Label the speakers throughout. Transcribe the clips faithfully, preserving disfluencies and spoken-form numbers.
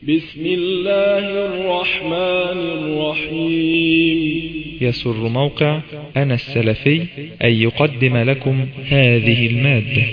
Speaker 1: بسم الله الرحمن الرحيم.
Speaker 2: يسر موقع أنا السلفي أن يقدم لكم هذه المادة.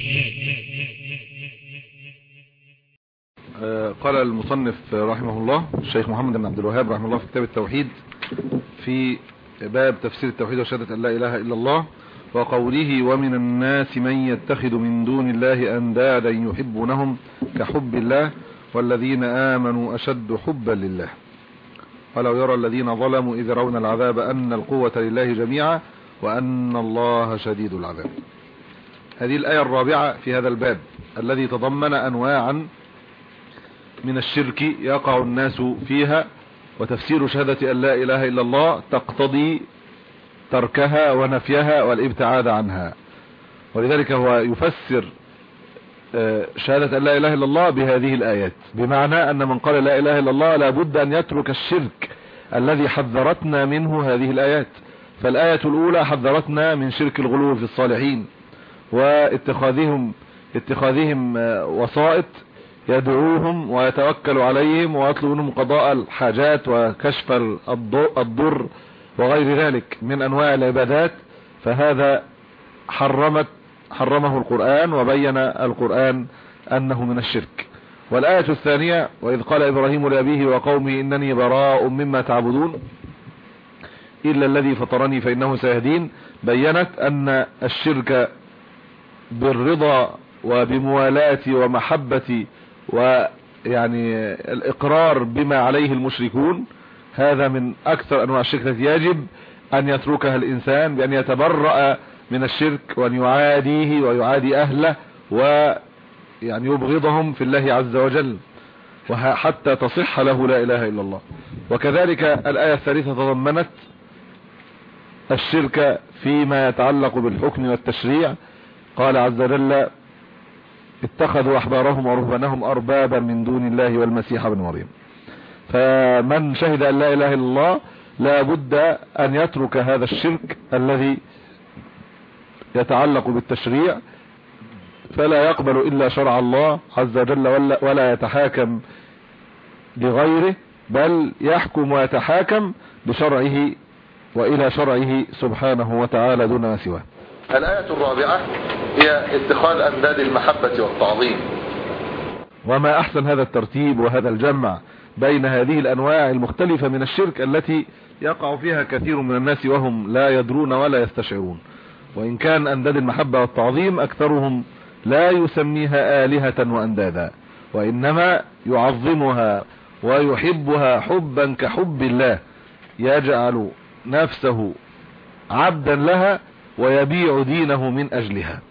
Speaker 3: قال المصنف رحمه الله الشيخ محمد بن عبد الوهاب رحمه الله في كتاب التوحيد في باب تفسير التوحيد وشهادة أن لا إله إلا الله وقوله: ومن الناس من يتخذ من دون الله أندادا يحبونهم كحب الله والذين آمنوا أشد حبا لله. ولو يرى الذين ظلموا إذ يرون العذاب أن القوة لله جميعا وأن الله شديد العذاب. هذه الآية الرابعة في هذا الباب الذي تضمن أنواعا من الشرك يقع الناس فيها، وتفسير شهادة أن لا إله إلا الله تقتضي تركها ونفيها والابتعاد عنها. ولذلك هو يفسر شهادة أن لا إله إلا الله بهذه الآيات، بمعنى أن من قال لا إله إلا الله لابد أن يترك الشرك الذي حذرتنا منه هذه الآيات. فالآية الأولى حذرتنا من شرك الغلو في الصالحين واتخاذهم اتخاذهم وسائط يدعوهم ويتوكل عليهم ويطلب منهم قضاء الحاجات وكشف الضر وغير ذلك من أنواع العبادات، فهذا حرمت حرمه القرآن وبين القرآن أنه من الشرك. والآية الثانية: وإذ قال إبراهيم لأبيه وقومه إنني براء مما تعبدون إلا الذي فطرني فإنه سيهدين، بينت أن الشرك بالرضا وبموالاة ومحبة ويعني الإقرار بما عليه المشركون هذا من أكثر أنواع الشرك التي يجب أن يتركها الإنسان، بأن يتبرأ من الشرك وأن يعاديه ويعادي أهله ويعني يبغضهم في الله عز وجل وحتى تصح له لا إله إلا الله. وكذلك الآية الثالثة تضمنت الشرك فيما يتعلق بالحكم والتشريع. قال عز وجل: اتخذوا أحبارهم ورهبانهم أربابا من دون الله والمسيح ابن مريم. فمن شهد أن لا إله إلا الله لا بد أن يترك هذا الشرك الذي يتعلق بالتشريع، فلا يقبل إلا شرع الله عز وجل ولا, ولا يتحاكم لغيره، بل يحكم ويتحاكم بشرعه وإلى شرعه سبحانه وتعالى دون ما سواه. الآية الرابعة هي اتخاذ أنداد المحبة والتعظيم. وما أحسن هذا الترتيب وهذا الجمع بين هذه الأنواع المختلفة من الشرك التي يقع فيها كثير من الناس وهم لا يدرون ولا يستشعرون. وإن كان أنداد المحبة والتعظيم أكثرهم لا يسميها آلهة وأندادا، وإنما يعظمها ويحبها حبا كحب الله، يجعل نفسه عبدا لها ويبيع دينه من أجلها.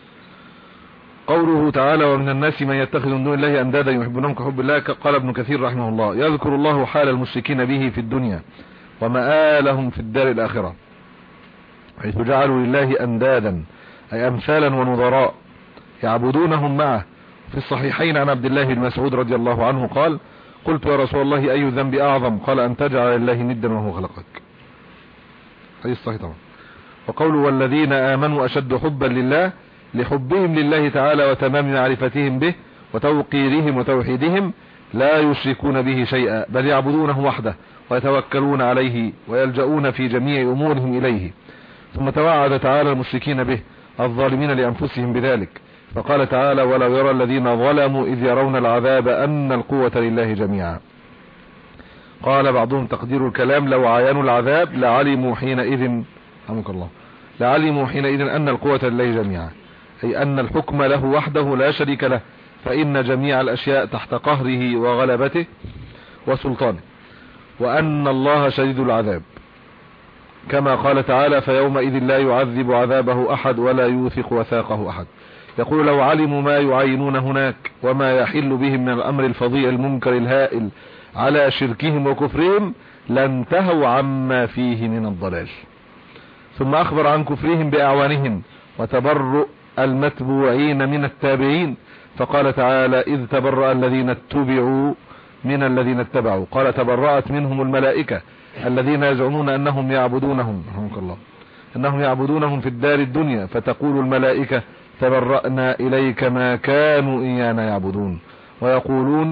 Speaker 3: قوله تعالى: ومن الناس من يتخذ من دون الله أندادا يحبونهم كحب الله. قال ابن كثير رحمه الله: يذكر الله حال المشركين به في الدنيا ومآلهم في الدار الآخرة، حيث جعلوا لله أندادا أي أمثالا ونظراء يعبدونهم معه. في الصحيحين عن عبد الله بن مسعود رضي الله عنه قال: قلت يا رسول الله أي الذنب أعظم؟ قال: أن تجعل لله ندا وهو خلقك. حديث صحيح طبعا. وقوله: والذين آمنوا أشد حبا لله، لحبهم لله تعالى وتمام معرفتهم به وتوقيرهم وتوحيدهم، لا يشركون به شيئا بل يعبدونه وحده ويتوكلون عليه ويلجؤون في جميع أمورهم إليه. ثم توعد تعالى المشركين به الظالمين لأنفسهم بذلك، فقال تعالى: ولو يرى الذين ظلموا إذ يرون العذاب أن القوة لله جميعا. قال بعضهم تقدير الكلام: لو عاينوا العذاب لعلموا حينئذ رحمك الله لعلموا حينئذ أن القوة لله جميعا، أي أن الحكم له وحده لا شريك له، فإن جميع الأشياء تحت قهره وغلبته وسلطانه، وأن الله شديد العذاب، كما قال تعالى: فيومئذ لا يعذب عذابه أحد ولا يوثق وثاقه أحد. يقول: لو علموا ما يعينون هناك وما يحل بهم من الأمر الفظيع المنكر الهائل على شركهم وكفرهم لانتهوا عما فيه من الضلال. ثم أخبر عن كفرهم بأعوانهم وتبرؤ المتبوعين من التابعين، فقال تعالى: إذ تبرأ الذين اتبعوا من الذين اتبعوا. قال: تبرأت منهم الملائكة الذين يزعمون أنهم يعبدونهم رحمك الله أنهم يعبدونهم في الدار الدنيا، فتقول الملائكة: تبرأنا إليك ما كانوا إيانا يعبدون. ويقولون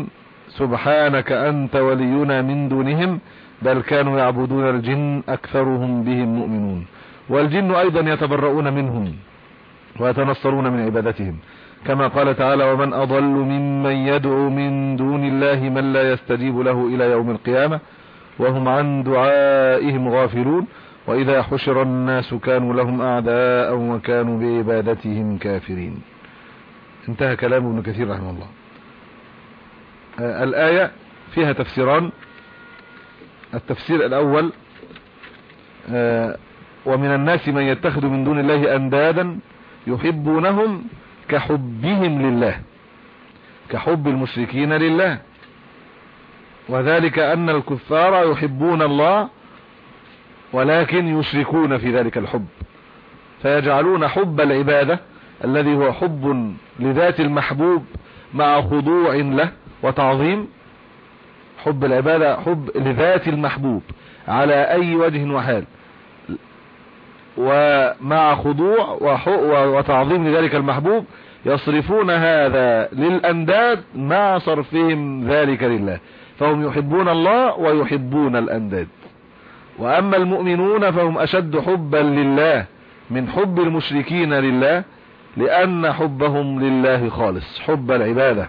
Speaker 3: سبحانك أنت ولينا من دونهم بل كانوا يعبدون الجن أكثرهم بهم مؤمنون. والجن أيضا يتبرؤون منهم ويتنصرون من عبادتهم، كما قال تعالى: ومن أضل ممن يدعو من دون الله من لا يستجيب له إلى يوم القيامة وهم عن دعائهم غافلون وإذا حشر الناس كانوا لهم أعداء وكانوا بعبادتهم كافرين. انتهى كلام ابن كثير رحمه الله. آه الآية فيها تفسيران. التفسير الأول: آه ومن الناس من يتخذ من دون الله أندادا يحبونهم كحبهم لله، كحب المشركين لله، وذلك أن الكفار يحبون الله ولكن يشركون في ذلك الحب، فيجعلون حب العبادة الذي هو حب لذات المحبوب مع خضوع له وتعظيم، حب العبادة حب لذات المحبوب على أي وجه وحال ومع خضوع وتعظيم لذلك المحبوب، يصرفون هذا للأنداد مع صرفهم ذلك لله، فهم يحبون الله ويحبون الأنداد. وأما المؤمنون فهم أشد حبا لله من حب المشركين لله، لأن حبهم لله خالص حب العبادة،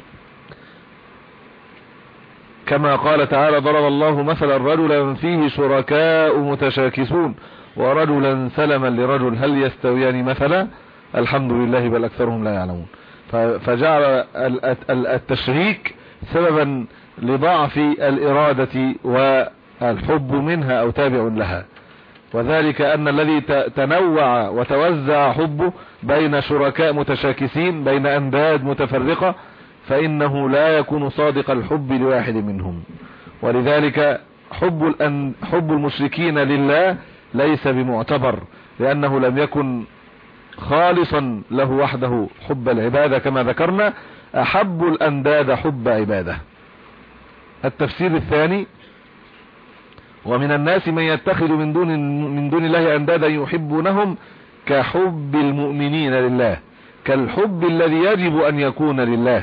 Speaker 3: كما قال تعالى: ضرب الله مثلا رجلا فيه شركاء متشاكسون ورجلا سلما لرجل هل يستويان مثلا الحمد لله بل أكثرهم لا يعلمون. فجعل التشريك سببا لضعف الإرادة والحب منها أو تابع لها، وذلك أن الذي تنوع وتوزع حبه بين شركاء متشاكسين بين أنداد متفرقة فإنه لا يكون صادق الحب لواحد منهم. ولذلك حب حب المشركين لله ليس بمعتبر، لأنه لم يكن خالصا له وحده حب العبادة، كما ذكرنا أحب الأنداد حب عبادة. التفسير الثاني: ومن الناس من يتخذ من دون من دون الله أندادا يحبونهم كحب المؤمنين لله، كالحب الذي يجب أن يكون لله.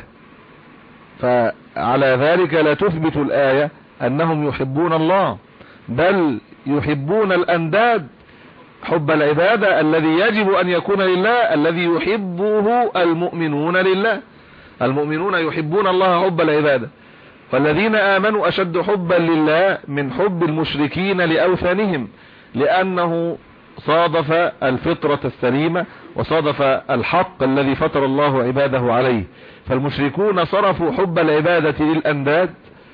Speaker 3: فعلى ذلك لا تثبت الآية أنهم يحبون الله، بل يحبون الأنداد حب العبادة الذي يجب أن يكون لله، الذي يحبه المؤمنون لله. المؤمنون يحبون الله حب العبادة، والذين آمنوا أشد حبا لله من حب المشركين لأوثانهم، لأنه صادف الفطرة السليمة وصادف الحق الذي فطر الله عباده عليه. فالمشركون صرفوا حب العبادة للأنداد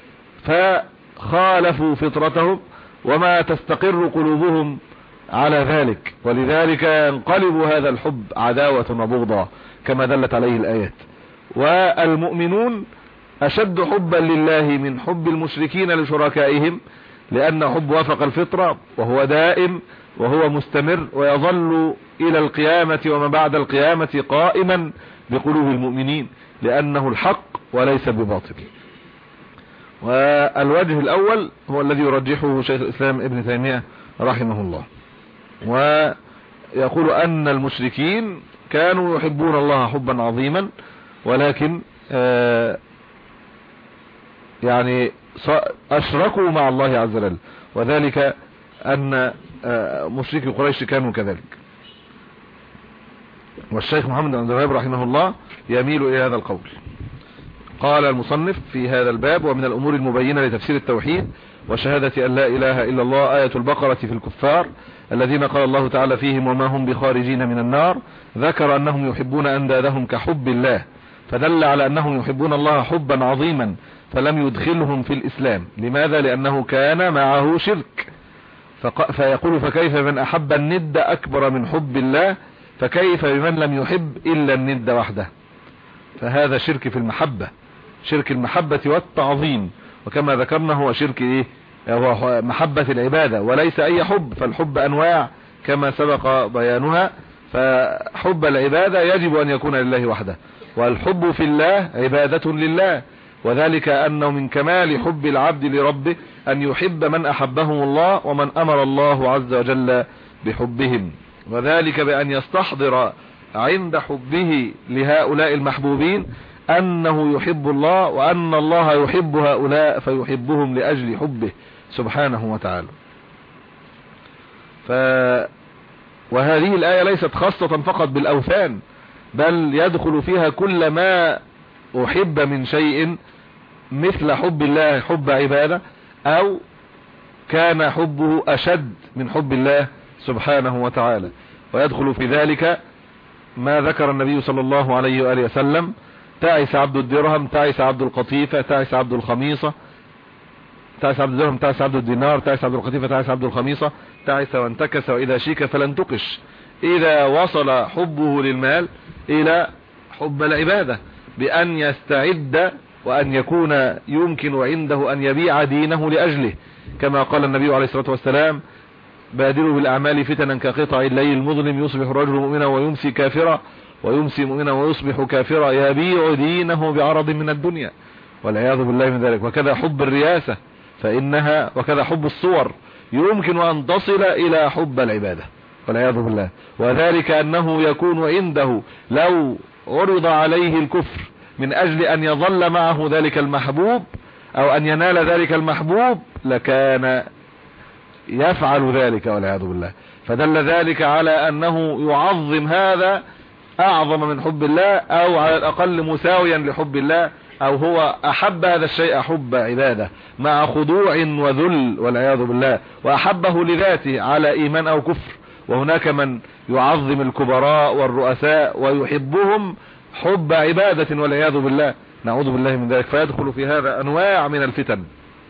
Speaker 3: فخالفوا فطرتهم وما تستقر قلوبهم على ذلك، ولذلك ينقلب هذا الحب عداوة وبغضا كما دلت عليه الآيات. والمؤمنون أشد حبا لله من حب المشركين لشركائهم، لأن حب وافق الفطرة وهو دائم وهو مستمر ويظل إلى القيامة وما بعد القيامة قائما بقلوب المؤمنين، لأنه الحق وليس بباطل. والوجه الأول هو الذي يرجحه شيخ الإسلام ابن تيمية رحمه الله، ويقول أن المشركين كانوا يحبون الله حبا عظيما، ولكن آه يعني أشركوا مع الله عز وجل، وذلك أن آه مشركي قريش كانوا كذلك. والشيخ محمد بن عبد الوهاب رحمه الله يميل إلى هذا القول. قال المصنف في هذا الباب: ومن الأمور المبينة لتفسير التوحيد وشهادة أن لا إله إلا الله آية البقرة في الكفار الذين قال الله تعالى فيهم وما هم بخارجين من النار، ذكر أنهم يحبون أندادهم كحب الله، فدل على أنهم يحبون الله حبا عظيما فلم يدخلهم في الإسلام. لماذا؟ لأنه كان معه شرك. فيقول: فكيف من أحب الند أكبر من حب الله، فكيف بمن لم يحب إلا الند وحده؟ فهذا شرك في المحبة، شرك المحبة والتعظيم، وكما ذكرنا هو شرك إيه؟ هو محبة العبادة وليس أي حب، فالحب أنواع كما سبق بيانها. فحب العبادة يجب أن يكون لله وحده، والحب في الله عبادة لله، وذلك أنه من كمال حب العبد لربه أن يحب من أحبهم الله ومن أمر الله عز وجل بحبهم، وذلك بأن يستحضر عند حبه لهؤلاء المحبوبين أنه يحب الله وأن الله يحب هؤلاء فيحبهم لأجل حبه سبحانه وتعالى. ف وهذه الآية ليست خاصة فقط بالأوثان، بل يدخل فيها كل ما أحب من شيء مثل حب الله حب عبادة، أو كان حبه أشد من حب الله سبحانه وتعالى. ويدخل في ذلك ما ذكر النبي صلى الله عليه وآله وسلم: تعس عبد الدرهم، تعس عبد القطيفة، تعس عبد الخميصة، تعس عبد الدرهم، تعس عبد الدينار، تعس عبد القطيفة، تعس عبد الخميصة، تعس وانتكس وإذا شيك فلن تقش. إذا وصل حبه للمال إلى حب العبادة بأن يستعد وأن يكون يمكن عنده أن يبيع دينه لأجله، كما قال النبي عليه الصلاة والسلام: بادروا بالأعمال فتنا كقطع الليل المظلم، يصبح الرجل مؤمنا ويمسي كافرا، ويمسي مؤمنا ويصبح كافرا، يبيع دينه بعرض من الدنيا، والعياذ بالله من ذلك. وكذا حب الرياسة فإنها وكذا حب الصور يمكن أن تصل إلى حب العبادة والعياذ بالله. وذلك أنه يكون عنده لو عرض عليه الكفر من أجل أن يظل معه ذلك المحبوب أو أن ينال ذلك المحبوب لكان يفعل ذلك والعياذ بالله. فدل ذلك على أنه يعظم هذا أعظم من حب الله، أو على الأقل مساويا لحب الله، أو هو أحب هذا الشيء حب عبادة مع خضوع وذل والعياذ بالله، وأحبه لذاته على إيمان أو كفر. وهناك من يعظم الكبراء والرؤساء ويحبهم حب عبادة والعياذ بالله، نعوذ بالله من ذلك. فيدخل في هذا أنواع من الفتن.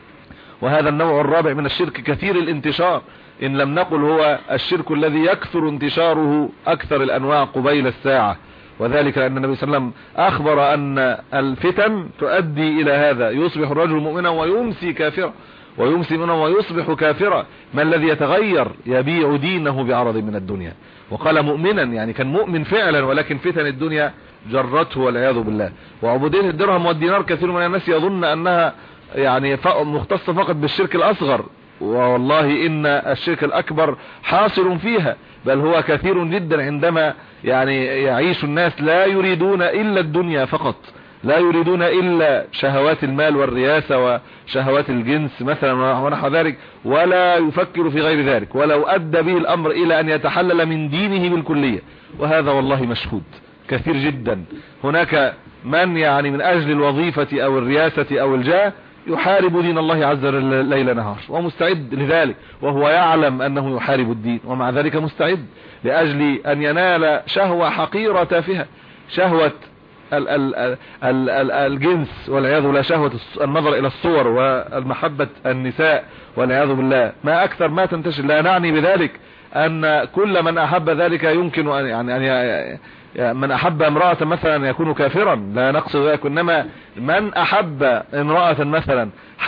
Speaker 3: وهذا النوع الرابع من الشرك كثير الانتشار، إن لم نقل هو الشرك الذي يكثر انتشاره أكثر الأنواع قبيل الساعة. وذلك لأن النبي صلى الله عليه وسلم أخبر أن الفتن تؤدي إلى هذا: يصبح الرجل مؤمنا ويمسي كافرا، ويمسي مؤمنا ويصبح كافرا. ما الذي يتغير؟ يبيع دينه بعرض من الدنيا. وقال مؤمنا يعني كان مؤمن فعلا، ولكن فتن الدنيا جرته والعياذ بالله. وعبودية الدرهم والدينار كثير من الناس يظن أنها يعني مختصة فقط بالشرك الأصغر، والله إن الشرك الأكبر حاصل فيها، بل هو كثير جدا. عندما يعني يعيش الناس لا يريدون إلا الدنيا فقط، لا يريدون إلا شهوات المال والرياسة وشهوات الجنس مثلا ونحو ذلك، ولا يفكر في غير ذلك، ولو أدى به الأمر إلى أن يتحلل من دينه بالكلية. وهذا والله مشهود كثير جدا. هناك من يعني من أجل الوظيفة أو الرياسة أو الجاه يحارب دين الله عز وجل ليل نهار، ومستعد لذلك، وهو يعلم أنه يحارب الدين، ومع ذلك مستعد لأجل أن ينال شهوة حقيرة تافهة، شهوة ال ال ال ال الجنس والعياذ بالله، شهوة النظر إلى الصور والمحبة النساء والعياذ بالله. ما أكثر ما تنتشر. لا نعني بذلك أن كل من أحب ذلك يمكن أن يعني أن من أحب امرأة مثلا يكون كافرا، لا نقصد ذلك، إنما من أحب امرأة مثلا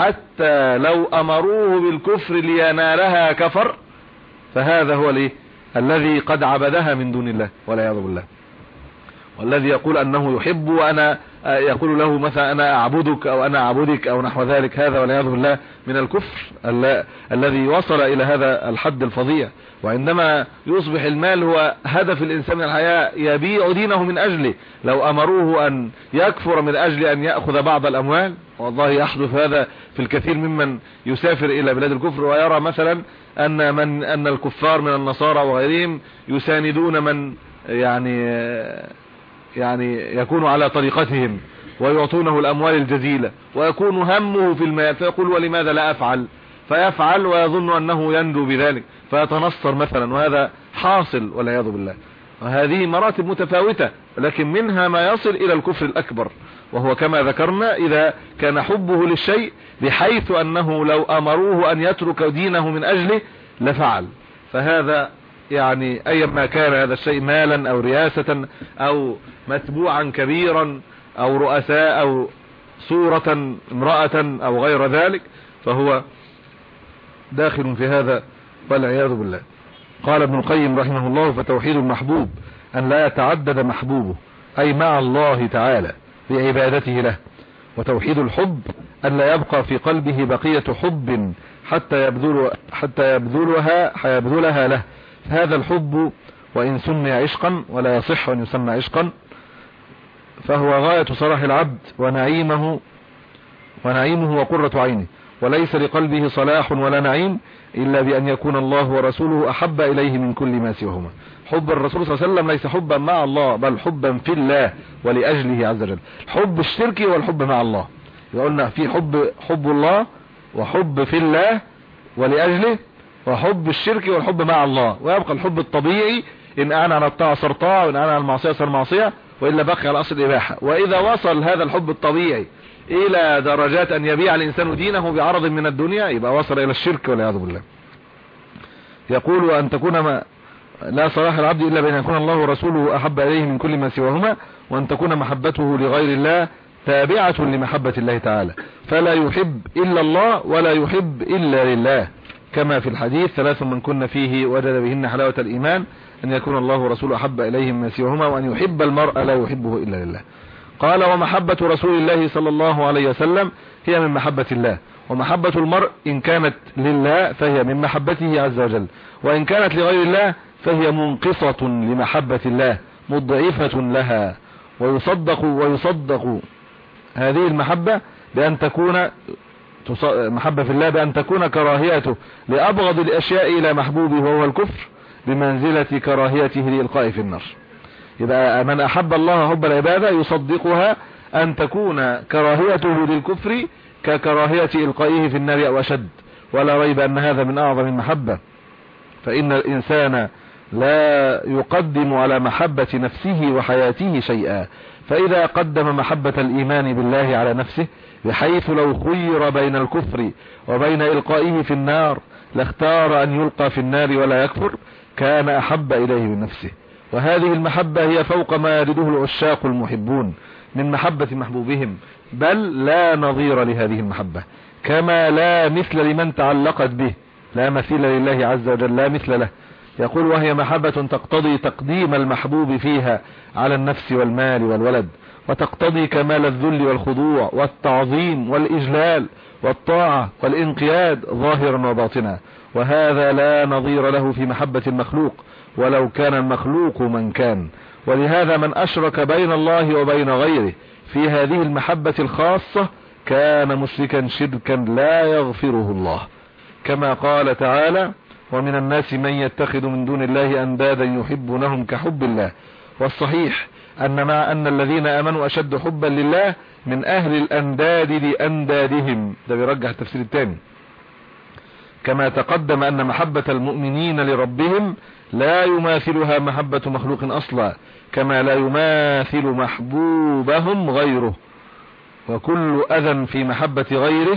Speaker 3: حتى لو أمروه بالكفر لينالها كفر، فهذا هو الايه الذي قد عبدها من دون الله والعياذ بالله. والذي يقول أنه يحب وأنا يقول له مثلا أنا أعبدك أو أنا أعبدك أو نحو ذلك، هذا والعياذ بالله من الكفر الذي وصل إلى هذا الحد الفظيع. وعندما يصبح المال هو هدف الإنسان من الحياة يبيع دينه من أجله، لو أمروه أن يكفر من أجل أن يأخذ بعض الأموال، والله يحدث هذا في الكثير ممن يسافر إلى بلاد الكفر ويرى مثلا أن من أن الكفار من النصارى وغيرهم يساندون من يعني يعني يكون على طريقتهم ويعطونه الأموال الجزيلة، ويكون همه في المال، فيقول ولماذا لا أفعل، فيفعل ويظن أنه ينجو بذلك فيتنصر مثلا، وهذا حاصل والعياذ بالله. وهذه مراتب متفاوتة، لكن منها ما يصل إلى الكفر الأكبر، وهو كما ذكرنا إذا كان حبه للشيء بحيث أنه لو أمروه أن يترك دينه من أجله لفعل. فهذا يعني أيما كان هذا الشيء مالا أو رياسة أو متبوعا كبيرا أو رؤساء أو صورة امرأة أو غير ذلك، فهو داخل في هذا والعياذ بالله. قال ابن القيم رحمه الله: فتوحيد المحبوب أن لا يتعدد محبوبه أي مع الله تعالى بعبادته له، وتوحيد الحب أن لا يبقى في قلبه بقية حب حتى يبذل حتى يبذلها حيبذلها له. هذا الحب وإن سمي عشقا ولا يصح أن يسمى عشقا، فهو غاية صلاح العبد ونعيمه ونعيمه وقرة عينه، وليس لقلبه صلاح ولا نعيم إلا بأن يكون الله ورسوله أحب إليه من كل ما سواهما. حب الرسول صلى الله عليه وسلم ليس حبا مع الله، بل حبا في الله ولأجله عز وجل. حب الشرك والحب مع الله، قلنا في حب حب الله وحب في الله ولأجله، وحب الشرك والحب مع الله. ويبقى الحب الطبيعي، إن أعان على الطاعة صار طاعة، وإن أعان على المعصية صار معصية، وإلا بقي على أصل الإباحة. وإذا وصل هذا الحب الطبيعي إلى درجات أن يبيع الإنسان دينه بعرض من الدنيا، يبقى وصل إلى الشرك والعياذ بالله. يقول أن تكون ما لا صلاح العبد إلا بأن يكون الله ورسوله أحب إليه من كل ما سواهما، وأن تكون محبته لغير الله تابعة لمحبة الله تعالى، فلا يحب إلا الله ولا يحب إلا لله، كما في الحديث: ثلاث من كن فيه وجد بهن حلاوة الإيمان، أن يكون الله ورسوله أحب إليه مما سواهما، وأن يحب المرء لا يحبه إلا لله. قال: ومحبة رسول الله صلى الله عليه وسلم هي من محبة الله، ومحبة المرء إن كانت لله فهي من محبته عز وجل، وإن كانت لغير الله فهي منقصة لمحبة الله مضعفة لها. ويصدق ويصدق هذه المحبة بأن تكون محبة في الله بأن تكون كراهيته لأبغض الأشياء إلى محبوبه وهو الكفر بمنزلة كراهيته لإلقاء في النار. يبقى من أحب الله حب العبادة يصدقها أن تكون كراهيته للكفر ككراهية إلقائه في النار أو أشد، ولا ريب أن هذا من أعظم المحبة، فإن الإنسان لا يقدم على محبة نفسه وحياته شيئا، فإذا قدم محبة الإيمان بالله على نفسه بحيث لو خير بين الكفر وبين إلقائه في النار لاختار أن يلقى في النار ولا يكفر، كان أحب إليه من نفسه. وهذه المحبة هي فوق ما يريده العشاق المحبون من محبة محبوبهم، بل لا نظير لهذه المحبة، كما لا مثل لمن تعلقت به، لا مثيل لله عز وجل، لا مثل له. يقول: وهي محبة تقتضي تقديم المحبوب فيها على النفس والمال والولد، وتقتضي كمال الذل والخضوع والتعظيم والإجلال والطاعة والانقياد ظاهرا وباطنا، وهذا لا نظير له في محبة المخلوق ولو كان المخلوق من كان. ولهذا من أشرك بين الله وبين غيره في هذه المحبة الخاصة كان مشركا شركا لا يغفره الله، كما قال تعالى: ومن الناس من يتخذ من دون الله أندادا يحبونهم كحب الله. والصحيح أن مع أن الذين آمنوا أشد حبا لله من أهل الأنداد لأندادهم، ده بيرجح التفسير الثاني، كما تقدم أن محبة المؤمنين لربهم لا يماثلها محبة مخلوق أصلا، كما لا يماثل محبوبهم غيره. وكل أذى في محبة غيره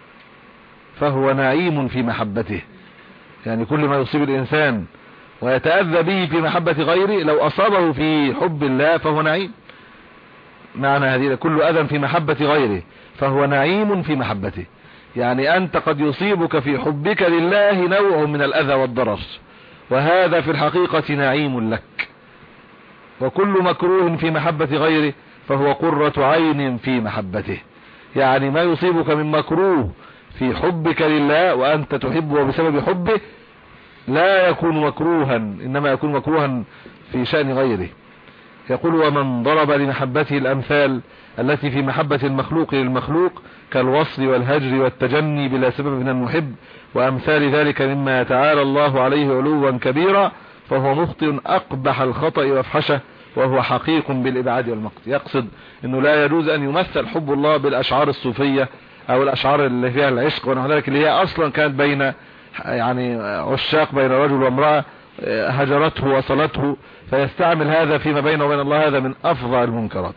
Speaker 3: فهو نعيم في محبته، يعني كل ما يصيب الإنسان ويتأذى به في محبة غيره لو أصابه في حب الله فهو نعيم. معنى هذه: كل أذى في محبة غيره فهو نعيم في محبته، يعني أنت قد يصيبك في حبك لله نوع من الأذى والضرر، وهذا في الحقيقة نعيم لك. وكل مكروه في محبة غيره فهو قرة عين في محبته، يعني ما يصيبك من مكروه في حبك لله وأنت تحبه بسبب حبه لا يكون مكروها، إنما يكون مكروها في شأن غيره. يقول: ومن ضرب لمحبته الأمثال التي في محبة المخلوق للمخلوق كالوصل والهجر والتجني بلا سبب من المحب وأمثال ذلك مما يتعالى الله عليه علوا كبيرا، فهو مخطئ أقبح الخطأ وافحشه، وهو حقيق بالإبعاد والمقت. يقصد أنه لا يجوز أن يمثل حب الله بالأشعار الصوفية أو الأشعار اللي فيها العشق ونحو ذلك، اللي هي أصلا كانت بين يعني عشاق، بين رجل وامرأة هجرته وصلته، فيستعمل هذا فيما بينه وبين الله، هذا من أفظع المنكرات.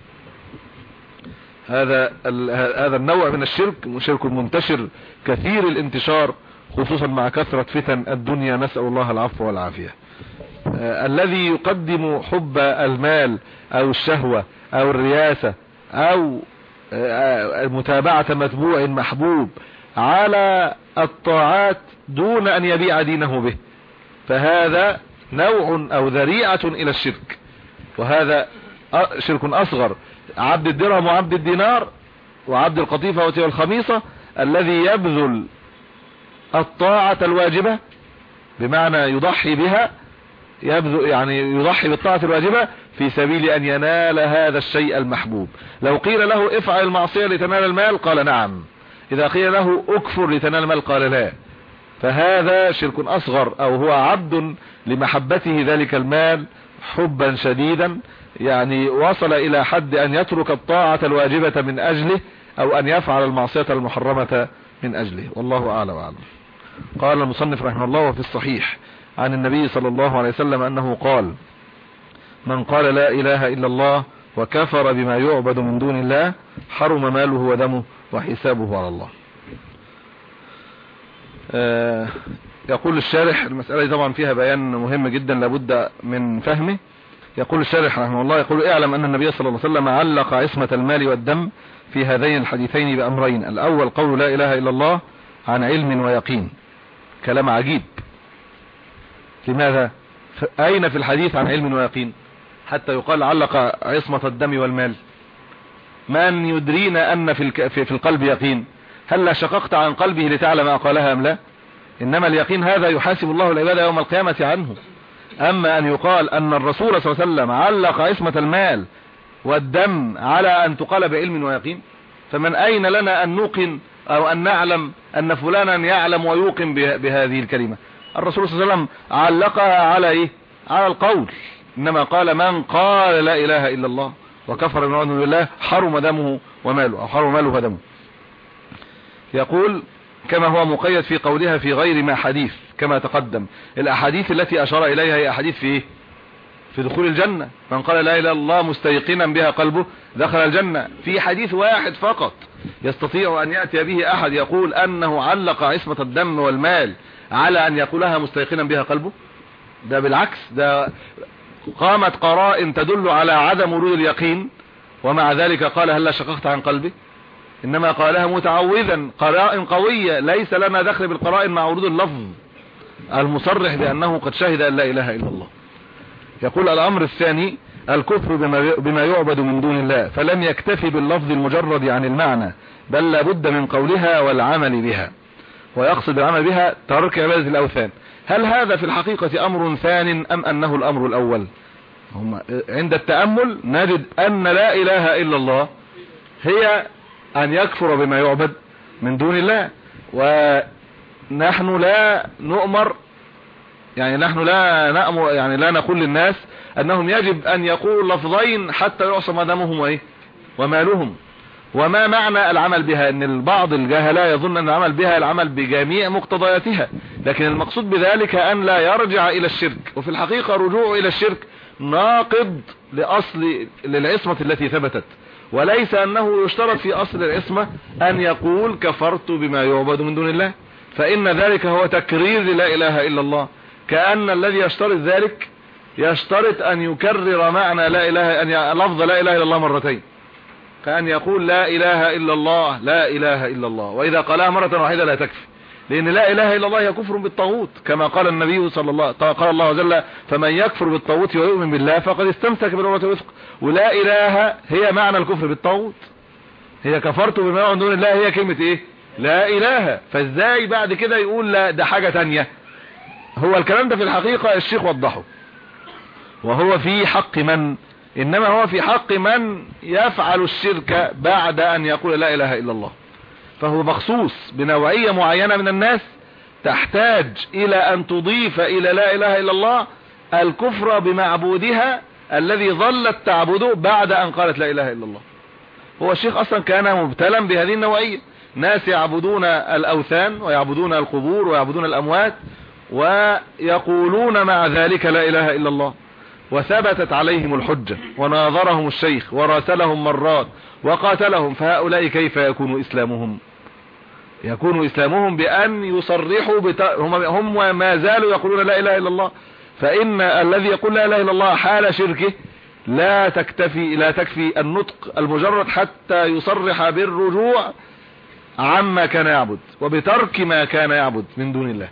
Speaker 3: هذا هذا النوع من الشرك شرك منتشر كثير الانتشار، خصوصا مع كثرة فتن الدنيا، نسأل الله العفو والعافية. آه الذي يقدم حب المال أو الشهوة أو الرياسة أو آه متابعة متبوع محبوب على الطاعات دون أن يبيع دينه به، فهذا نوع أو ذريعة إلى الشرك، وهذا شرك أصغر. عبد الدرهم وعبد الدينار وعبد القطيفة والخميصة الذي يبذل الطاعة الواجبة بمعنى يضحي بها يبذل يعني يضحي بالطاعة الواجبة في سبيل ان ينال هذا الشيء المحبوب. لو قيل له افعل المعصية لتنال المال قال نعم، اذا قيل له اكفر لتنال المال قال لا. فهذا شرك اصغر، او هو عبد لمحبته ذلك المال حبا شديدا، يعني وصل الى حد ان يترك الطاعة الواجبة من اجله، او ان يفعل المعصية المحرمة من اجله. والله اعلم وأعلم. قال المصنف رحمه الله: وفي الصحيح عن النبي صلى الله عليه وسلم انه قال: من قال لا اله الا الله وكفر بما يعبد من دون الله حرم ماله ودمه وحسابه على الله. آه يقول الشارح، المسألة دي طبعا فيها بيان مهم جدا لابد من فهمه. يقول الشارح رحمه الله: يقول: اعلم ان النبي صلى الله عليه وسلم علق عصمة المال والدم في هذين الحديثين بأمرين. الاول قول لا اله الا الله عن علم ويقين. كلام عجيب. لماذا؟ اين في الحديث عن علم ويقين حتى يقال علق عصمة الدم والمال؟ من يدرينا ان في في القلب يقين؟ هل شققت عن قلبه لتعلم اقالها ام لا؟ انما اليقين هذا يحاسب الله العباد يوم القيامة عنه. اما ان يقال ان الرسول صلى الله عليه وسلم علق عصمة المال والدم على ان تقال بعلم ويقين، فمن اين لنا ان نوقن او ان نعلم ان فلانا يعلم ويوقن بهذه الكلمة؟ الرسول صلى الله عليه وسلم علقها على ايه؟ على القول. انما قال: من قال لا اله الا الله وكفر بما يعبد من دون الله حرم دمه وماله، او حرم ماله ودمه. يقول: كما هو مقيد في قولها في غير ما حديث كما تقدم. الاحاديث التي اشار اليها هي احاديث في ايه؟ في دخول الجنة. من قال لا اله الا الله مستيقنا بها قلبه دخل الجنة. في حديث واحد فقط يستطيع ان يأتي به احد يقول انه علق عصمة الدم والمال على ان يقولها مستيقنا بها قلبه؟ ده بالعكس، ده قامت قرائن تدل على عدم ورود اليقين، ومع ذلك قال: هل شققت عن قلبي؟ انما قالها متعوذا. قرائن قوية، ليس لنا دخل بالقرائن مع ورود اللفظ المصرح بانه قد شهد ان لا اله الا الله. يقول: الامر الثاني الكفر بما, بما يعبد من دون الله، فلم يكتفي باللفظ المجرد عن المعنى، بل لابد من قولها والعمل بها. ويقصد العمل بها ترك عبادة الاوثان. هل هذا في الحقيقة امر ثان ام انه الامر الاول؟ هم عند التأمل نجد ان لا اله الا الله هي ان يكفر بما يعبد من دون الله. ونحن لا نؤمر، يعني نحن لا نأمر، يعني لا نقول للناس انهم يجب ان يقولوا لفظين حتى يعصم دمهم وايه ومالهم. وما معنى العمل بها؟ ان البعض الجهلاء يظن ان العمل بها العمل بجميع مقتضياتها، لكن المقصود بذلك ان لا يرجع الى الشرك. وفي الحقيقة رجوع الى الشرك ناقض لاصل للعصمة التي ثبتت، وليس انه يشترط في اصل العصمة ان يقول كفرت بما يعبد من دون الله، فان ذلك هو تكرير لا اله الا الله. كأن الذي يشترط ذلك يشترط ان يكرر معنى لا اله ان لفظ لا اله الا الله مرتين، كأن يقول لا اله الا الله لا اله الا الله، واذا قالها مرة واحدة لا تكفي، لان لا اله الا الله هي كفر بالطاغوت، كما قال النبي صلى الله قال الله جل: فمن يكفر بالطاغوت ويؤمن بالله فقد استمسك بالعروة الوثقى. ولا اله هي معنى الكفر بالطاغوت، هي كفرت بما يعبد من دون الله، هي كلمة ايه؟ لا اله. فازاي بعد كده يقول لا ده حاجة تانية؟ هو الكلام ده في الحقيقة الشيخ وضحه، وهو في حق من؟ انما هو في حق من يفعل الشرك بعد ان يقول لا اله الا الله. فهو مخصوص بنوعية معينة من الناس تحتاج الى ان تضيف الى لا اله الا الله الكفر بمعبودها الذي ظلت تعبده بعد ان قالت لا اله الا الله. هو الشيخ اصلا كان مبتلا بهذه النوعية، ناس يعبدون الاوثان ويعبدون القبور ويعبدون الاموات ويقولون مع ذلك لا اله الا الله، وثبتت عليهم الحجة وناظرهم الشيخ وراسلهم مرات وقاتلهم. فهؤلاء كيف يكون اسلامهم؟ يكون اسلامهم بان يصرحوا بت... هم... هم ما زالوا يقولون لا اله الا الله. فان الذي يقول لا اله الا الله حال شركه لا تكتفي لا تكفي النطق المجرد حتى يصرح بالرجوع عما كان يعبد وبترك ما كان يعبد من دون الله.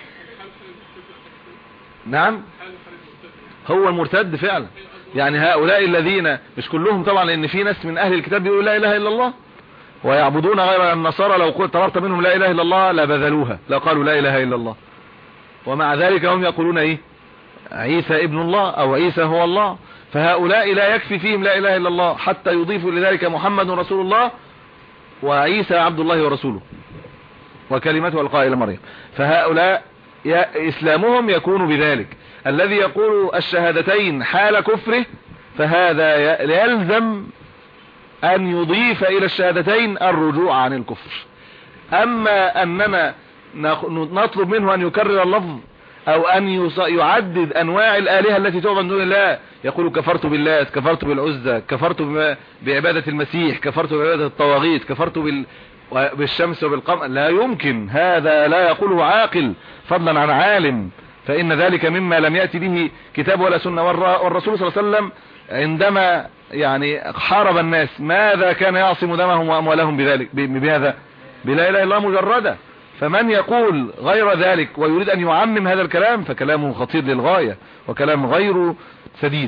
Speaker 3: نعم، هو المرتد فعلا. يعني هؤلاء الذين مش كلهم طبعا، لان في ناس من اهل الكتاب بيقولوا لا اله الا الله ويعبدون غير النصارى، لو قلت طلبت منهم لا اله الا الله لا بذلوها، لا قالوا لا اله الا الله، ومع ذلك هم يقولون ايه؟ عيسى ابن الله او عيسى هو الله، فهؤلاء لا يكفي فيهم لا اله الا الله حتى يضيفوا لذلك محمد رسول الله وعيسى عبد الله ورسوله وكلمته القاء الى مريم. فهؤلاء اسلامهم يكون بذلك. الذي يقول الشهادتين حال كفره فهذا يلزم ان يضيف الى الشهادتين الرجوع عن الكفر. اما اننا نطلب منه ان يكرر اللفظ او ان يعدد انواع الالهه التي تعبد من دون الله، يقول كفرت بالله، كفرت بالعزى، كفرت بعباده المسيح، كفرت بعباده الطواغيت، كفرت بال بالشمس وبالقمر، لا يمكن، هذا لا يقوله عاقل فضلا عن عالم، فإن ذلك مما لم يأتي به كتاب ولا سنة. والرسول صلى الله عليه وسلم عندما يعني حارب الناس ماذا كان يعصم دمهم وأموالهم بذلك بهذا؟ بلا إله إلا الله مجردة. فمن يقول غير ذلك ويريد أن يعمم هذا الكلام فكلامه خطير للغاية وكلام غير سديد.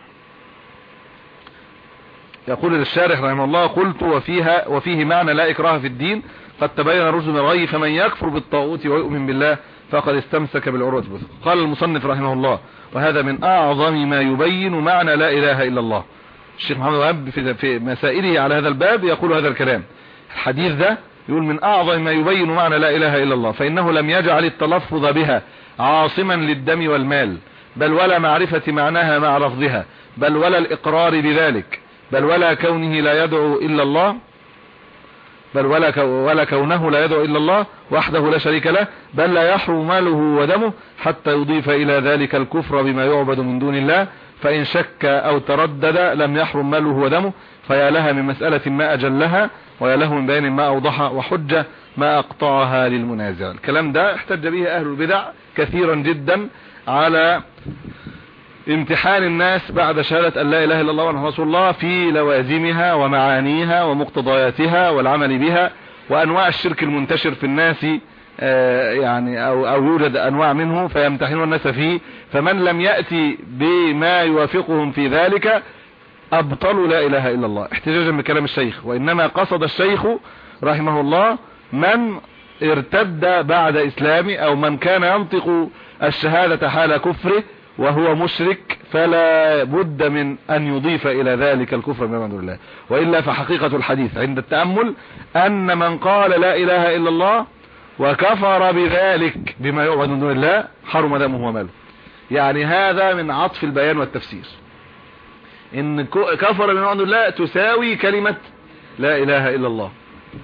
Speaker 3: يقول الشارح رحمه الله: قلت وفيها وفيه معنى لا إكراه في الدين، قد تبين الرشد من الغي، فمن يكفر بالطاغوت ويؤمن بالله فقد استمسك بالعروة الوثقى. قال المصنف رحمه الله: وهذا من أعظم ما يبين معنى لا إله إلا الله. الشيخ محمد وهب في مسائله على هذا الباب يقول هذا الكلام. الحديث ده يقول من أعظم ما يبين معنى لا إله إلا الله، فإنه لم يجعل التلفظ بها عاصما للدم والمال، بل ولا معرفة معناها مع لفظها، بل ولا الإقرار بذلك، بل ولا كونه لا يدعو إلا الله بل ولا ولا كونه لا يدعو إلا الله وحده لا شريك له، بل لا يحرم ماله ودمه حتى يضيف إلى ذلك الكفر بما يعبد من دون الله، فإن شك أو تردد لم يحرم ماله ودمه. فيا لها من مسألة ما أجلها، ويا له من بيان ما أوضحها، وحجة ما أقطعها للمنازع. الكلام ده احتج به أهل البدع كثيرا جدا على امتحان الناس بعد شهادة أن لا إله إلا الله وأن رسول الله في لوازمها ومعانيها ومقتضياتها والعمل بها، وأنواع الشرك المنتشر في الناس يعني أو, أو يوجد أنواع منه فيمتحنون الناس فيه. فمن لم يأتي بما يوافقهم في ذلك أبطلوا لا إله إلا الله احتجاجا بكلام الشيخ. وإنما قصد الشيخ رحمه الله من ارتد بعد إسلامه أو من كان ينطق الشهادة حال كفره وهو مشرك، فلا بد من أن يضيف إلى ذلك الكفر من دون الله. وإلا فحقيقة الحديث عند التأمل أن من قال لا إله إلا الله وكفر بذلك بما يعبد من دون الله حرم دمه وماله. يعني هذا من عطف البيان والتفسير، إن كفر بما يعبد من الله تساوي كلمة لا إله إلا الله.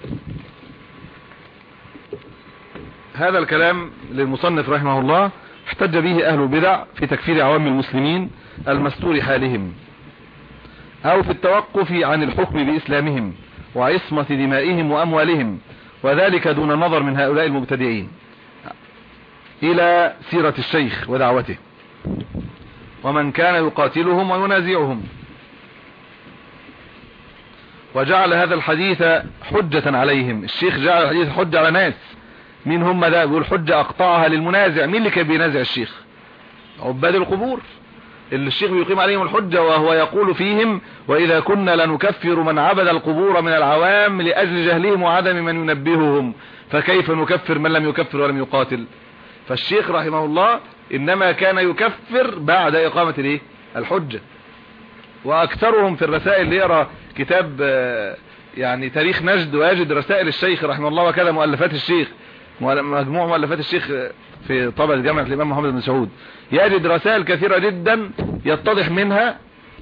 Speaker 3: هذا الكلام للمصنف رحمه الله احتج به أهل البدع في تكفير عوام المسلمين المستور حالهم، أو في التوقف عن الحكم بإسلامهم وعصمة دمائهم وأموالهم، وذلك دون نظر من هؤلاء المبتدعين إلى سيرة الشيخ ودعوته ومن كان يقاتلهم وينازعهم. وجعل هذا الحديث حجة عليهم. الشيخ جعل الحديث حجة على ناس. مين هم ده؟ يقول حجة أقطعها للمنازع. مين اللي كان بينازع الشيخ؟ عباد القبور اللي الشيخ بيقيم عليهم الحجة، وهو يقول فيهم: وإذا كنا لنكفر من عبد القبور من العوام لأجل جهلهم وعدم من ينبههم، فكيف نكفر من لم يكفر ولم يقاتل؟ فالشيخ رحمه الله إنما كان يكفر بعد إقامة الايه؟ الحجة. وأكثرهم في الرسائل اللي يرى كتاب يعني تاريخ نجد ويجد رسائل الشيخ رحمه الله وكذا مؤلفات الشيخ، مجموع مؤلفات الشيخ في طبعة جامعة الإمام محمد بن سعود، يجد رسائل كثيرة جدا يتضح منها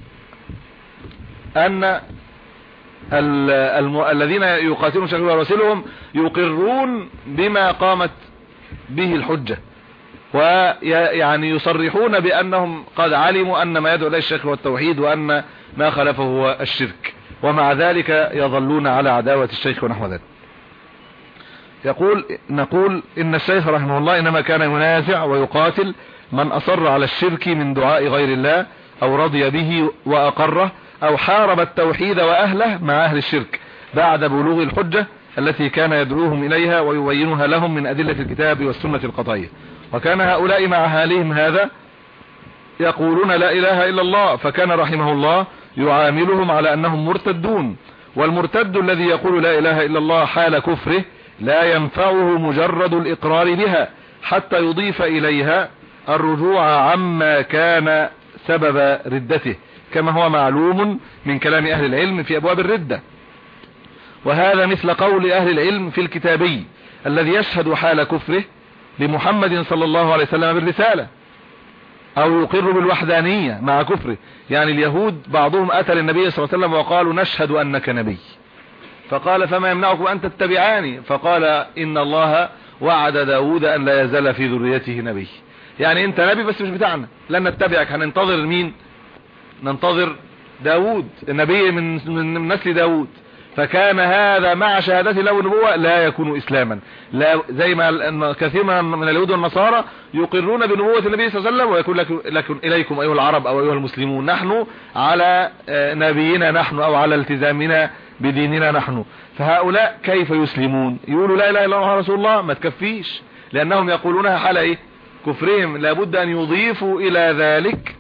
Speaker 3: أن ال الم... الذين يقاتلون الشيخ ورسلهم يقرون بما قامت به الحجة، ويعني يصرحون بأنهم قد علموا أن ما يدعو إليه الشيخ هو التوحيد وأن ما خلفه هو الشرك، ومع ذلك يظلون على عداوة الشيخ ونحو ذلك. يقول نقول إن الشيخ رحمه الله إنما كان ينازع ويقاتل من أصر على الشرك من دعاء غير الله أو رضي به وأقره أو حارب التوحيد وأهله مع أهل الشرك بعد بلوغ الحجة التي كان يدعوهم إليها ويبينها لهم من أدلة الكتاب والسنة القطعية. وكان هؤلاء مع حالهم هذا يقولون لا إله إلا الله، فكان رحمه الله يعاملهم على أنهم مرتدون. والمرتد الذي يقول لا إله إلا الله حال كفره لا ينفعه مجرد الإقرار بها حتى يضيف إليها الرجوع عما كان سبب ردته، كما هو معلوم من كلام أهل العلم في أبواب الردة. وهذا مثل قول أهل العلم في الكتابي الذي يشهد حال كفره لمحمد صلى الله عليه وسلم بالرسالة، أو يقر بالوحدانية مع كفره. يعني اليهود بعضهم أتى للنبي صلى الله عليه وسلم وقالوا نشهد أنك نبي، فقال فما يمنعكم أن تتبعاني؟ فقال إن الله وعد داود أن لا يزال في ذريته نبي. يعني أنت نبي بس مش بتاعنا، لن نتبعك، هننتظر مين؟ ننتظر داود، النبي من, من نسل داود. فكان هذا مع شهادته له النبوة لا يكون إسلاما، لا زي ما كثير من اليهود والنصارى يقرون بنبوة النبي صلى الله عليه وسلم، ويقول لكم, لكم إليكم أيها العرب أو أيها المسلمون نحن على نبينا نحن أو على التزامنا بديننا نحن. فهؤلاء كيف يسلمون؟ يقولوا لا إله إلا الله رسول الله، ما تكفيش، لأنهم يقولونها حال إيه؟ كفرهم. لابد أن يضيفوا إلى ذلك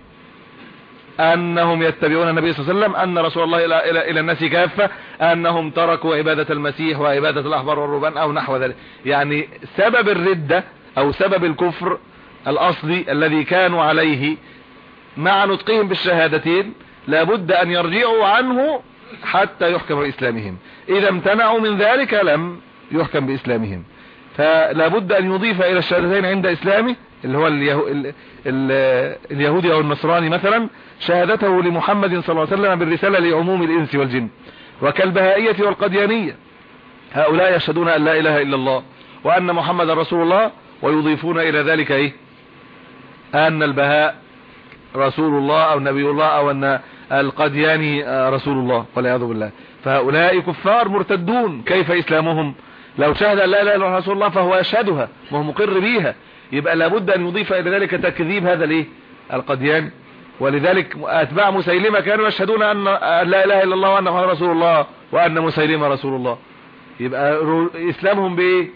Speaker 3: أنهم يتبعون النبي صلى الله عليه وسلم، أن رسول الله إلى, إلى, إلى الناس كافة، أنهم تركوا عبادة المسيح وعبادة الأحبار والرهبان أو نحو ذلك. يعني سبب الردة أو سبب الكفر الأصلي الذي كانوا عليه مع نطقهم بالشهادتين لابد أن يرجعوا عنه حتى يحكم بإسلامهم. إذا امتنعوا من ذلك لم يحكم بإسلامهم. فلابد أن يضيف إلى الشهادتين عند إسلامه اللي هو اليهو... ال... ال... اليهودي أو النصراني مثلا شهادته لمحمد صلى الله عليه وسلم بالرسالة لعموم الإنس والجن. وكالبهائية والقديانية، هؤلاء يشهدون أن لا إله إلا الله وأن محمد رسول الله، ويضيفون إلى ذلك إيه؟ أن البهاء رسول الله أو نبي الله أو أن القدياني رسول الله والعياذ بالله. فهؤلاء كفار مرتدون، كيف إسلامهم؟ لو شهد أن لا إله إلا الله رسول الله فهو يشهدها وهو مقر بها، يبقى لابد أن يضيف إلى ذلك تكذيب هذا الإيه؟ القدياني. ولذلك أتباع مسيلمة كانوا يشهدون أن لا إله إلا الله وأن محمد رسول الله وأن مسيلمة رسول الله. يبقى إسلامهم بإيه؟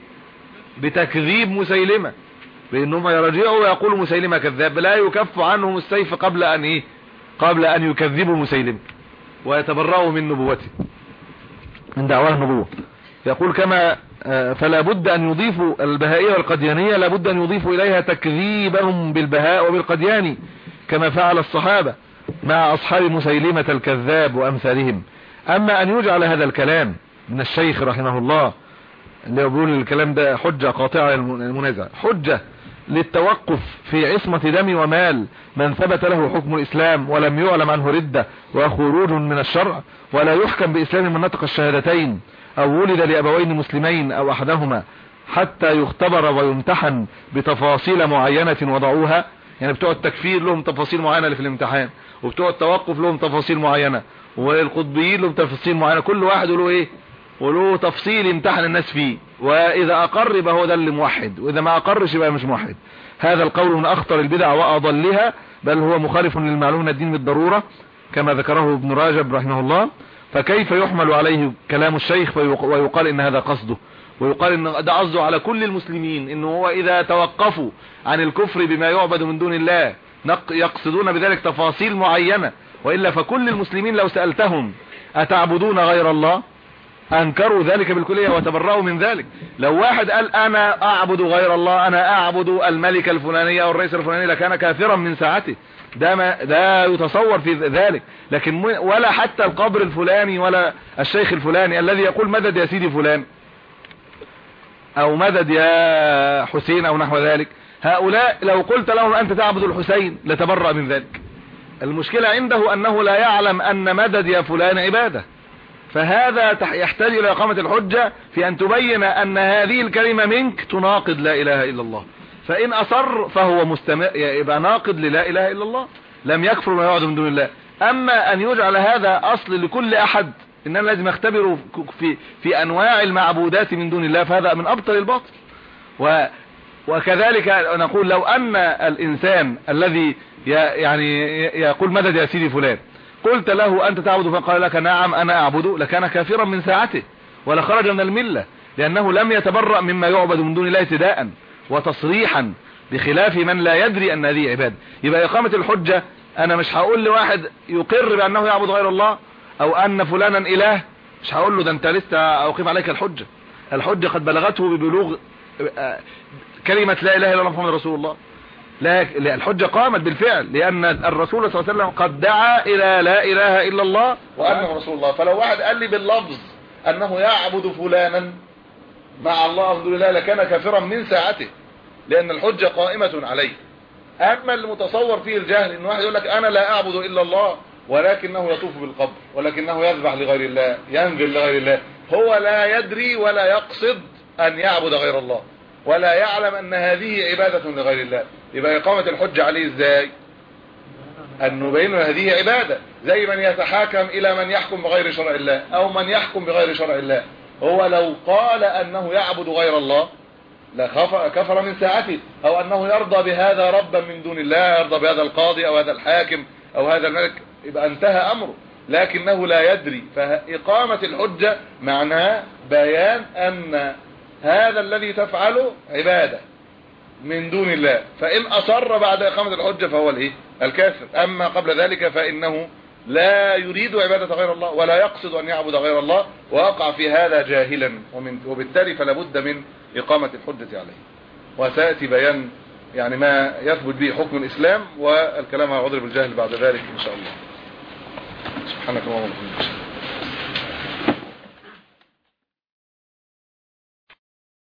Speaker 3: بتكذيب مسيلمة، بأنهم يرجعوا ويقولوا مسيلمة كذاب، لا يكف عنهم السيف قبل أن إيه؟ قبل أن يكذبوا مسيلمة ويتبرأوا من نبوته، من دعواه النبوة. يقول كما فلا بد أن يضيفوا البهائية والقديانية، لا بد أن يضيفوا إليها تكذيبهم بالبهاء وبالقدياني كما فعل الصحابة مع أصحاب مسيلمة الكذاب وأمثالهم. أما أن يجعل هذا الكلام من الشيخ رحمه الله اللي يقول الكلام ده حجة قاطعة للمنازع، حجة للتوقف في عصمة دم ومال من ثبت له حكم الإسلام ولم يعلم عنه ردة وخروج من الشرع، ولا يحكم بإسلام من نطق الشهادتين أو ولد لأبوين مسلمين أو أحدهما حتى يختبر ويمتحن بتفاصيل معينة وضعوها. يعني بتوع التكفير لهم تفاصيل معينة في الامتحان، وبتوع التوقف لهم تفاصيل معينة، والقطبيين لهم تفاصيل معينة، كل واحد له ايه؟ وله تفصيل يمتحن الناس فيه، وإذا أقر يبقى هو ده اللي موحد، وإذا ما أقرش يبقى مش موحد. هذا القول من أخطر البدع وأضلها، بل هو مخالف للمعلوم من الدين بالضرورة كما ذكره ابن رجب رحمه الله. فكيف يحمل عليه كلام الشيخ ويقال إن هذا قصده، ويقال إن ده قصده على كل المسلمين، إنه هو إذا توقفوا عن الكفر بما يعبد من دون الله يقصدون بذلك تفاصيل معينة، وإلا فكل المسلمين لو سألتهم أتعبدون غير الله أنكروا ذلك بالكلية وتبرأوا من ذلك. لو واحد قال أنا أعبد غير الله، أنا أعبد الملك الفلاني أو الرئيس الفلاني، لكان كافرا من ساعته، ده ما لا يتصور في ذلك. لكن ولا حتى القبر الفلاني ولا الشيخ الفلاني الذي يقول مدد يا سيدي فلان أو مدد يا حسين أو نحو ذلك، هؤلاء لو قلت لهم أنت تعبد الحسين لتبرأ من ذلك. المشكلة عنده أنه لا يعلم أن مدد يا فلان عبادة. فهذا يحتاج إلى إقامة الحجة في أن تبين أن هذه الكلمة منك تناقض لا إله إلا الله. فإن أصر فهو مستمر يبقى ناقض للا إله إلا الله، لم يكفر ما يعبد من دون الله. أما أن يجعل هذا أصل لكل أحد إننا لازم يختبروا في في أنواع المعبودات من دون الله، فهذا من أبطل الباطل. و وكذلك نقول لو أن الإنسان الذي يعني يقول مدد يا سيدي فلان قلت له أنت تعبد فقال لك نعم أنا أعبد، لكان كافرا من ساعته ولخرج من الملة، لأنه لم يتبرأ مما يعبد من دون الله ابتداء وتصريحا، بخلاف من لا يدري أن هذه عبادة. يبقى إقامة الحجة، أنا مش هقول لواحد يقر بأنه يعبد غير الله أو أن فلانا إله، مش هقول له ده أنت لسه أقيم عليك الحجة. الحجة قد بلغته ببلوغ كلمة لا إله إلا الله محمد رسول الله. لكن الحجة قامت بالفعل، لأن الرسول صلى الله عليه وسلم قد دعا إلى لا إله إلا الله وأنه رسول الله. فلو واحد قال لي باللفظ أنه يعبد فلانا مع الله الحمد لله لكان كافرا من ساعته، لأن الحجة قائمة عليه. أما المتصور فيه الجهل إن واحد يقول لك أنا لا أعبد إلا الله ولكنه يطوف بالقبر، ولكنه يذبح لغير الله، ينذر لغير الله، هو لا يدري ولا يقصد أن يعبد غير الله، ولا يعلم أن هذه عبادة لغير الله. يبقى إقامة الحجة عليه إزاي؟ أن نبين هذه عبادة، زي من يتحاكم إلى من يحكم بغير شرع الله أو من يحكم بغير شرع الله. هو لو قال أنه يعبد غير الله لكفر من ساعته، أو أنه يرضى بهذا ربا من دون الله، يرضى بهذا القاضي أو هذا الحاكم أو هذا الملك، يبقى انتهى أمره، لكنه لا يدري. فإقامة الحجة معناه بيان أن هذا الذي تفعله عبادة من دون الله، فإن أصر بعد إقامة الحجة فهو الإيه؟ الكافر. أما قبل ذلك فإنه لا يريد عبادة غير الله ولا يقصد أن يعبد غير الله، ويقع في هذا جاهلا، ومن وبالتالي فلا بد من إقامة الحجة عليه. وسيأتي بيان يعني ما يثبت به حكم الإسلام، والكلام عن عذر بالجهل بعد ذلك إن شاء الله. سبحانك اللهم وبحمدك.